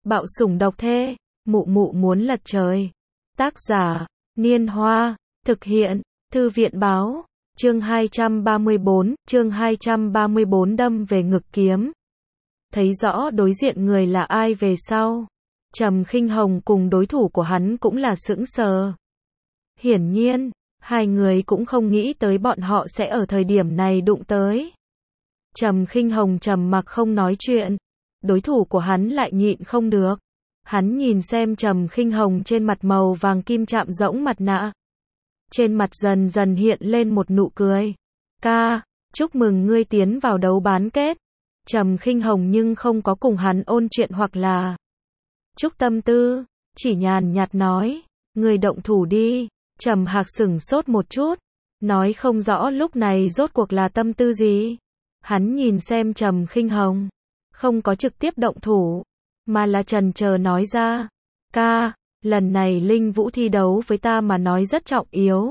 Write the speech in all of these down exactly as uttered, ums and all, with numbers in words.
Bạo sủng độc thê, mụ mụ muốn lật trời. Tác giả, Niên Hoa, thực hiện, Thư viện báo, chương hai trăm ba mươi bốn, chương hai trăm ba mươi bốn đâm về ngực kiếm. Thấy rõ đối diện người là ai về sau, Trầm Khinh Hồng cùng đối thủ của hắn cũng là sững sờ. Hiển nhiên, hai người cũng không nghĩ tới bọn họ sẽ ở thời điểm này đụng tới. Trầm Khinh Hồng trầm mặc không nói chuyện, đối thủ của hắn lại nhịn không được. Hắn nhìn xem Trầm Khinh Hồng trên mặt màu vàng kim chạm rỗng mặt nạ. Trên mặt dần dần hiện lên một nụ cười. Ca, chúc mừng ngươi tiến vào đấu bán kết. Trầm Khinh Hồng nhưng không có cùng hắn ôn chuyện hoặc là chúc tâm tư, chỉ nhàn nhạt nói, ngươi động thủ đi. Trầm Hạc sửng sốt một chút, nói không rõ lúc này rốt cuộc là tâm tư gì. Hắn nhìn xem Trầm Khinh Hồng, không có trực tiếp động thủ, mà là chần chờ nói ra, ca, lần này Linh Vũ thi đấu với ta mà nói rất trọng yếu.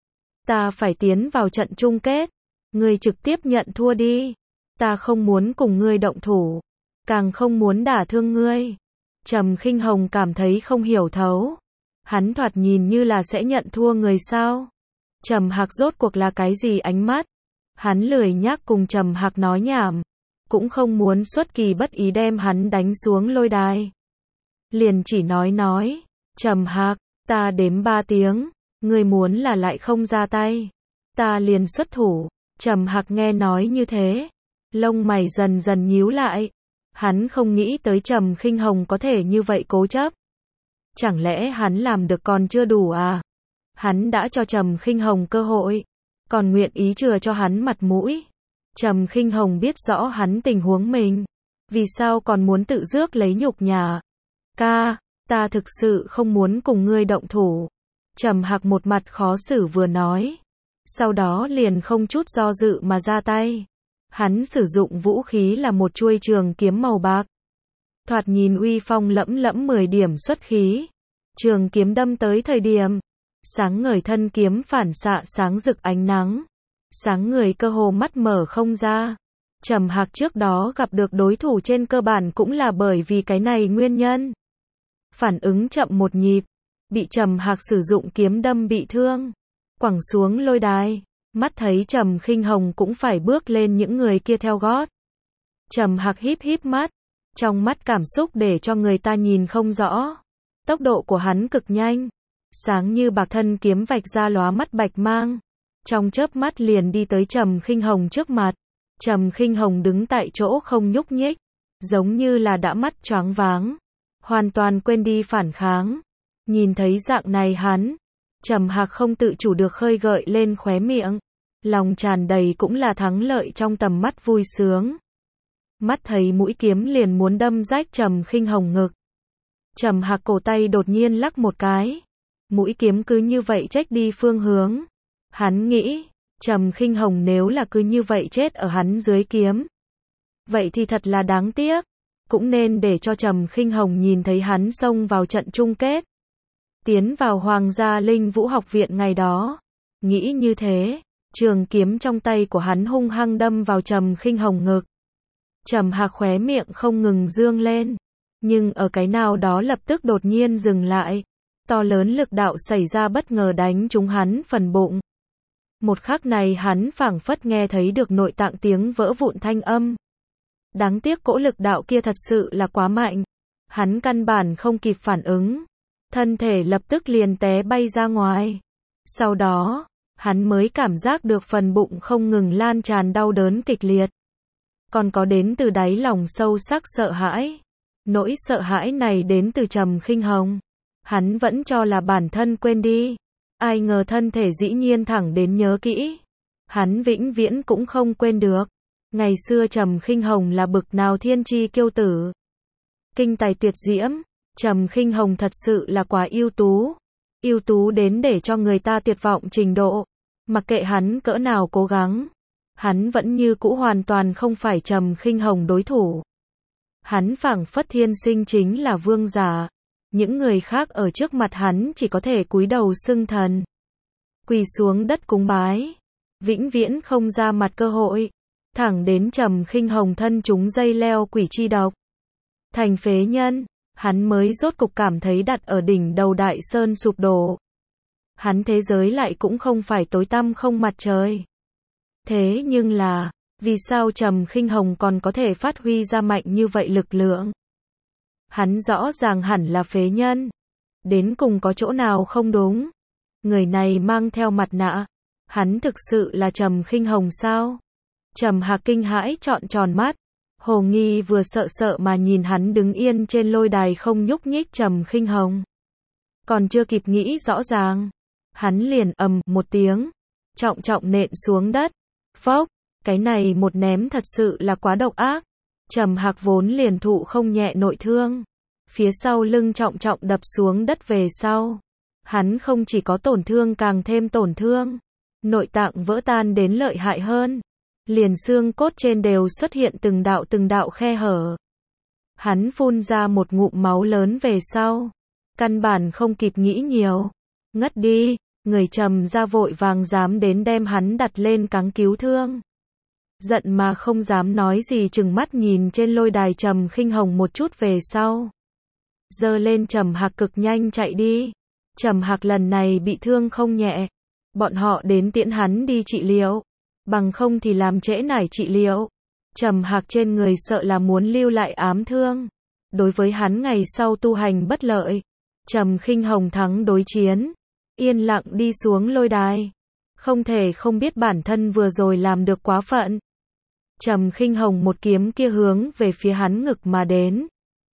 Ta phải tiến vào trận chung kết, ngươi trực tiếp nhận thua đi. Ta không muốn cùng ngươi động thủ, càng không muốn đả thương ngươi. Trầm Khinh Hồng cảm thấy không hiểu thấu. Hắn thoạt nhìn như là sẽ nhận thua người sao? Trầm Hạc rốt cuộc là cái gì ánh mắt? Hắn lười nhác cùng Trầm Hạc nói nhảm, cũng không muốn xuất kỳ bất ý đem hắn đánh xuống lôi đài. Liền chỉ nói nói, Trầm Hạc, ta đếm ba tiếng, ngươi muốn là lại không ra tay, ta liền xuất thủ. Trầm Hạc nghe nói như thế, lông mày dần dần nhíu lại. Hắn không nghĩ tới Trầm Khinh Hồng có thể như vậy cố chấp. Chẳng lẽ hắn làm được còn chưa đủ à? Hắn đã cho Trầm Khinh Hồng cơ hội, còn nguyện ý chừa cho hắn mặt mũi. Trầm Khinh Hồng biết rõ hắn tình huống mình, vì sao còn muốn tự rước lấy nhục nhã. Ca, ta thực sự không muốn cùng ngươi động thủ. Trầm Hạc một mặt khó xử vừa nói, sau đó liền không chút do dự mà ra tay. Hắn sử dụng vũ khí là một chuôi trường kiếm màu bạc. Thoạt nhìn uy phong lẫm lẫm mười điểm xuất khí. Trường kiếm đâm tới thời điểm, sáng ngời thân kiếm phản xạ sáng rực ánh nắng. Sáng người cơ hồ mắt mở không ra. Trầm Hạc trước đó gặp được đối thủ trên cơ bản cũng là bởi vì cái này nguyên nhân. Phản ứng chậm một nhịp, bị Trầm Hạc sử dụng kiếm đâm bị thương, quẳng xuống lôi đài. Mắt thấy Trầm Khinh Hồng cũng phải bước lên những người kia theo gót. Trầm Hạc híp híp mắt, trong mắt cảm xúc để cho người ta nhìn không rõ. Tốc độ của hắn cực nhanh, sáng như bạc thân kiếm vạch ra lóa mắt bạch mang. Trong chớp mắt liền đi tới Trầm Khinh Hồng trước mặt. Trầm Khinh Hồng đứng tại chỗ không nhúc nhích, giống như là đã mắt choáng váng, hoàn toàn quên đi phản kháng. Nhìn thấy dạng này hắn, Trầm Hạc không tự chủ được khơi gợi lên khóe miệng, lòng tràn đầy cũng là thắng lợi trong tầm mắt vui sướng. Mắt thấy mũi kiếm liền muốn đâm rách Trầm Khinh Hồng ngực. Trầm Hạc cổ tay đột nhiên lắc một cái, mũi kiếm cứ như vậy chếch đi phương hướng. Hắn nghĩ, Trầm Khinh Hồng nếu là cứ như vậy chết ở hắn dưới kiếm, vậy thì thật là đáng tiếc, cũng nên để cho Trầm Khinh Hồng nhìn thấy hắn xông vào trận chung kết, tiến vào Hoàng gia Linh Vũ học viện ngày đó. Nghĩ như thế, trường kiếm trong tay của hắn hung hăng đâm vào Trầm Khinh Hồng ngực. Trầm Hạc khóe miệng không ngừng dương lên, nhưng ở cái nào đó lập tức đột nhiên dừng lại. To lớn lực đạo xảy ra bất ngờ đánh trúng hắn phần bụng. Một khắc này hắn phảng phất nghe thấy được nội tạng tiếng vỡ vụn thanh âm. Đáng tiếc cỗ lực đạo kia thật sự là quá mạnh. Hắn căn bản không kịp phản ứng. Thân thể lập tức liền té bay ra ngoài. Sau đó, hắn mới cảm giác được phần bụng không ngừng lan tràn đau đớn kịch liệt. Còn có đến từ đáy lòng sâu sắc sợ hãi. Nỗi sợ hãi này đến từ Trầm Khinh Hồng. Hắn vẫn cho là bản thân quên đi. Ai ngờ thân thể dĩ nhiên thẳng đến nhớ kỹ. Hắn vĩnh viễn cũng không quên được. Ngày xưa Trầm Khinh Hồng là bực nào thiên chi kiêu tử. Kinh tài tuyệt diễm. Trầm Khinh Hồng thật sự là quá ưu tú. Ưu tú đến để cho người ta tuyệt vọng trình độ. Mặc kệ hắn cỡ nào cố gắng, hắn vẫn như cũ hoàn toàn không phải Trầm Khinh Hồng đối thủ. Hắn phảng phất thiên sinh chính là vương giả. Những người khác ở trước mặt hắn chỉ có thể cúi đầu xưng thần, quỳ xuống đất cúng bái, vĩnh viễn không ra mặt cơ hội. Thẳng đến Trầm Khinh Hồng thân chúng dây leo quỷ chi độc, thành phế nhân. hắn mới rốt cục cảm thấy đặt ở đỉnh đầu đại sơn sụp đổ. Hắn thế giới lại cũng không phải tối tăm không mặt trời. Thế nhưng là, vì sao Trầm Khinh Hồng còn có thể phát huy ra mạnh như vậy lực lượng? Hắn rõ ràng hẳn là phế nhân. Đến cùng có chỗ nào không đúng? Người này mang theo mặt nạ. Hắn thực sự là Trầm Khinh Hồng sao? Trầm Hạc kinh hãi trọn tròn mắt. Hồ nghi vừa sợ sợ mà nhìn hắn đứng yên trên lôi đài không nhúc nhích Trầm Khinh Hồng. Còn chưa kịp nghĩ rõ ràng, hắn liền ầm một tiếng, trọng trọng nện xuống đất. Phốc, cái này một ném thật sự là quá độc ác. Trầm Hạc vốn liền thụ không nhẹ nội thương, phía sau lưng trọng trọng đập xuống đất về sau. Hắn không chỉ có tổn thương càng thêm tổn thương, nội tạng vỡ tan đến lợi hại hơn. Liền xương cốt trên đều xuất hiện từng đạo từng đạo khe hở. Hắn phun ra một ngụm máu lớn về sau. Căn bản không kịp nghĩ nhiều. Ngất đi, người Trầm ra vội vàng dám đến đem hắn đặt lên cáng cứu thương. Giận mà không dám nói gì chừng mắt nhìn trên lôi đài Trầm Khinh Hồng một chút về sau. Giơ lên Trầm Hạc cực nhanh chạy đi. Trầm Hạc lần này bị thương không nhẹ. Bọn họ đến tiễn hắn đi trị liệu. Bằng không thì làm trễ nải trị liệu. Trầm Hạc trên người sợ là muốn lưu lại ám thương. Đối với hắn ngày sau tu hành bất lợi. Trầm Khinh Hồng thắng đối chiến. Yên lặng đi xuống lôi đài. Không thể không biết bản thân vừa rồi làm được quá phận. Trầm Khinh Hồng một kiếm kia hướng về phía hắn ngực mà đến.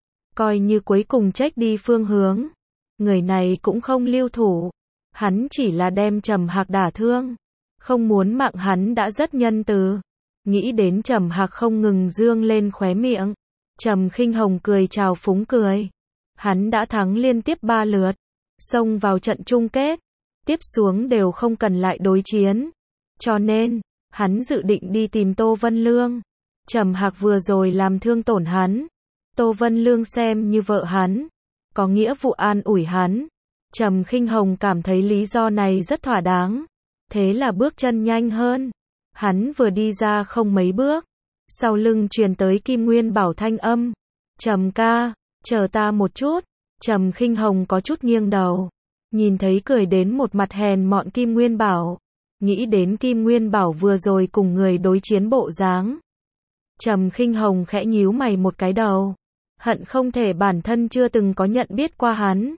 Coi như cuối cùng trách đi phương hướng. Người này cũng không lưu thủ. Hắn chỉ là đem Trầm Hạc đả thương. Không muốn mạng hắn đã rất nhân từ. Nghĩ đến Trầm Hạc không ngừng dương lên khóe miệng. Trầm Khinh Hồng cười chào phúng cười. Hắn đã thắng liên tiếp ba lượt. Xông vào trận chung kết. Tiếp xuống đều không cần lại đối chiến. Cho nên, hắn dự định đi tìm Tô Vân Lương. Trầm Hạc vừa rồi làm thương tổn hắn. Tô Vân Lương xem như vợ hắn. Có nghĩa vụ an ủi hắn. Trầm Khinh Hồng cảm thấy lý do này rất thỏa đáng. Thế là bước chân nhanh hơn. Hắn vừa đi ra không mấy bước. Sau lưng truyền tới Kim Nguyên Bảo thanh âm. Trầm ca, chờ ta một chút. Trầm Khinh Hồng có chút nghiêng đầu. Nhìn thấy cười đến một mặt hèn mọn Kim Nguyên Bảo. Nghĩ đến Kim Nguyên Bảo vừa rồi cùng người đối chiến bộ dáng. Trầm Khinh Hồng khẽ nhíu mày một cái đầu. Hận không thể bản thân chưa từng có nhận biết qua hắn.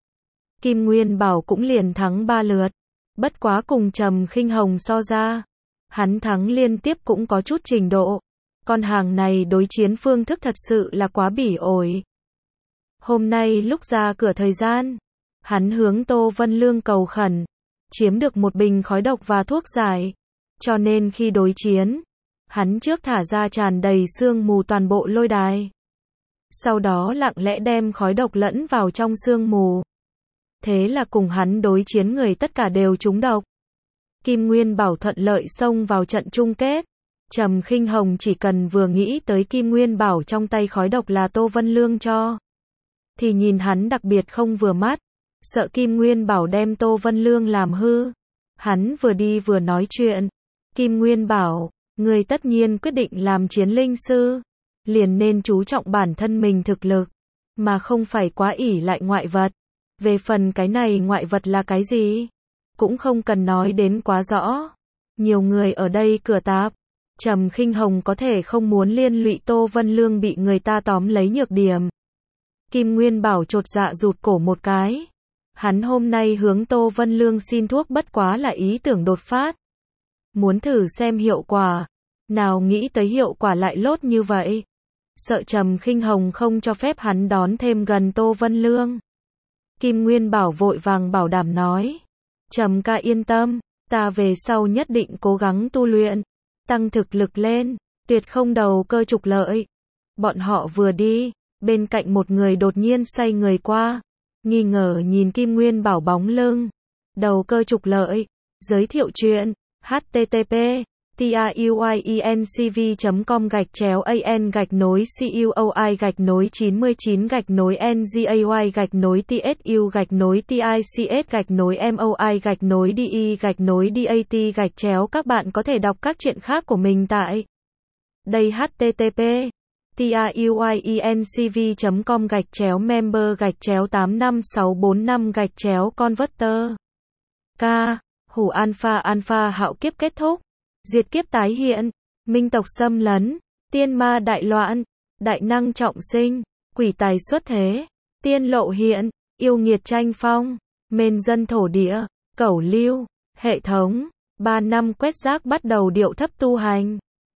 Kim Nguyên Bảo cũng liền thắng ba lượt. Bất quá cùng Trầm Khinh Hồng so ra. Hắn thắng liên tiếp cũng có chút trình độ. Con hàng này đối chiến phương thức thật sự là quá bỉ ổi. Hôm nay lúc ra cửa thời gian. Hắn hướng Tô Vân Lương cầu khẩn. Chiếm được một bình khói độc và thuốc giải. Cho nên khi đối chiến. Hắn trước thả ra tràn đầy sương mù toàn bộ lôi đài. Sau đó lặng lẽ đem khói độc lẫn vào trong sương mù. Thế là cùng hắn đối chiến người tất cả đều trúng độc. Kim Nguyên Bảo thuận lợi xông vào trận chung kết. Trầm Khinh Hồng chỉ cần vừa nghĩ tới Kim Nguyên Bảo trong tay khói độc là Tô Vân Lương cho. Thì nhìn hắn đặc biệt không vừa mắt. Sợ Kim Nguyên Bảo đem Tô Vân Lương làm hư. Hắn vừa đi vừa nói chuyện. Kim Nguyên Bảo, người tất nhiên quyết định làm chiến linh sư. Liền nên chú trọng bản thân mình thực lực. Mà không phải quá ỷ lại ngoại vật. Về phần cái này ngoại vật là cái gì? Cũng không cần nói đến quá rõ. Nhiều người ở đây cửa tạp. Trầm Khinh Hồng có thể không muốn liên lụy Tô Vân Lương bị người ta tóm lấy nhược điểm. Kim Nguyên Bảo chột dạ rụt cổ một cái. Hắn hôm nay hướng Tô Vân Lương xin thuốc bất quá là ý tưởng đột phát. Muốn thử xem hiệu quả. Nào nghĩ tới hiệu quả lại lốt như vậy. Sợ Trầm Khinh Hồng không cho phép hắn đón thêm gần Tô Vân Lương. Kim Nguyên Bảo vội vàng bảo đảm nói. Trầm ca yên tâm, ta về sau nhất định cố gắng tu luyện, tăng thực lực lên, tuyệt không đầu cơ trục lợi. Bọn họ vừa đi, bên cạnh một người đột nhiên xoay người qua, nghi ngờ nhìn Kim Nguyên Bảo bóng lưng. Đầu cơ trục lợi, giới thiệu chuyện, http tuyencv chấm com gạch chéo an gạch nối cuoi gạch nối chín mươi chín gạch nối ngay gạch nối tsu gạch nối tics gạch nối moi gạch nối de gạch nối dat gạch chéo. Các bạn có thể đọc các chuyện khác của mình tại đây http tiuyencv chấm com gạch chéo member gạch chéo tám năm sáu bốn năm gạch chéo converter. K. Hủ alpha alpha hạo kiếp kết thúc. Diệt kiếp tái hiện. Minh tộc xâm lấn. Tiên ma đại loạn. Đại năng trọng sinh. Quỷ tài xuất thế. Tiên lộ hiện. Yêu nghiệt tranh phong. Mền dân thổ địa. Cẩu lưu. Hệ thống. Ba năm quét rác bắt đầu điệu thấp tu hành.